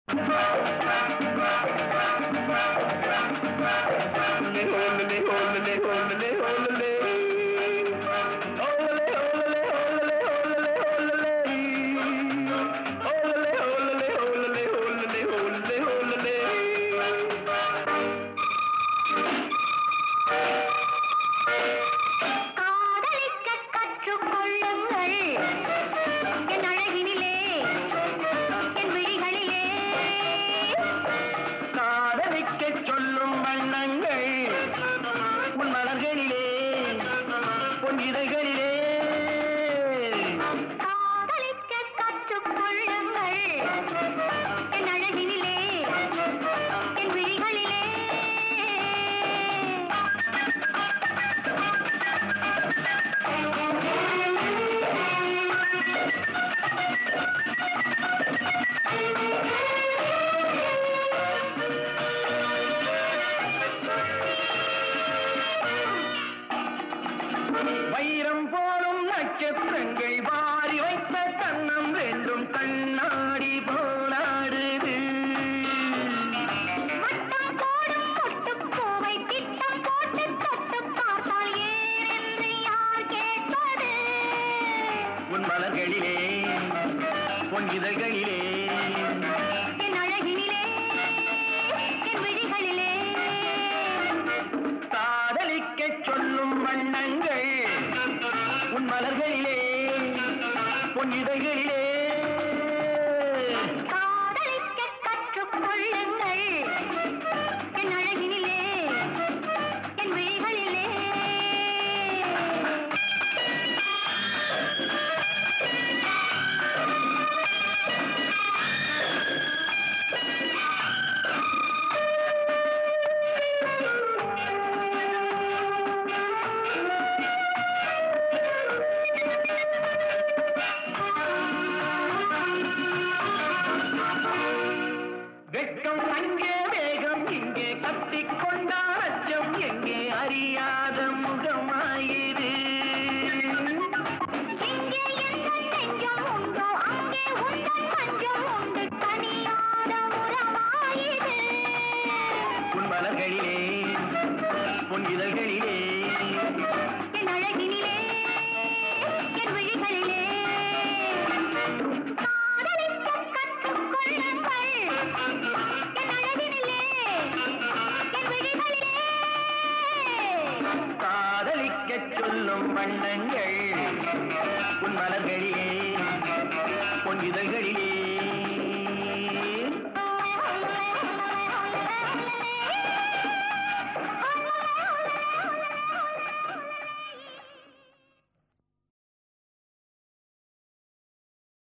வைரம் போலும் நட்சத்திரங்கள் வாரி வைத்த கண்ணம் வேண்டும் கண்ணாடி போலாடுது. மட்டம் போடும் கொட்டும் பூவை திட்டம் போட்டு தொட்டு பார்த்தால் ஏனென்று யார் கேட்பது? உன் மலர்களிலே பொன் இதழ்களிலே என் அழகினிலே என் விழிகளிலே காதலிக்கச் சொல்லும் வண்ணங்கள் உன் மலர்களிலே பொன் இதழ்களிலே காதலிக்க கற்றுக்கொள்ளுங்கள் என் அழகினிலே என் விழிகளிலே. வெட்கம் அங்கே வேகம் இங்கே கத்திக்கொண்டால் அச்சம் எங்கே அறியாத முகமாயிரு. எங்கே எந்தன் நெஞ்சம் உண்டோ அங்கே உந்தன் மஞ்சம் உண்டு தனியாத உறவாயிது. உன் மலர்களிலே பொன் இதழ்களிலே என் அழகினிலே என் விழிகளிலே காதலிக்க கற்றுக்கொள்ளுங்கள் என் அழகினிலே என் விழிகளிலே காதலிக்கச் சொல்லும் வண்ணங்கள்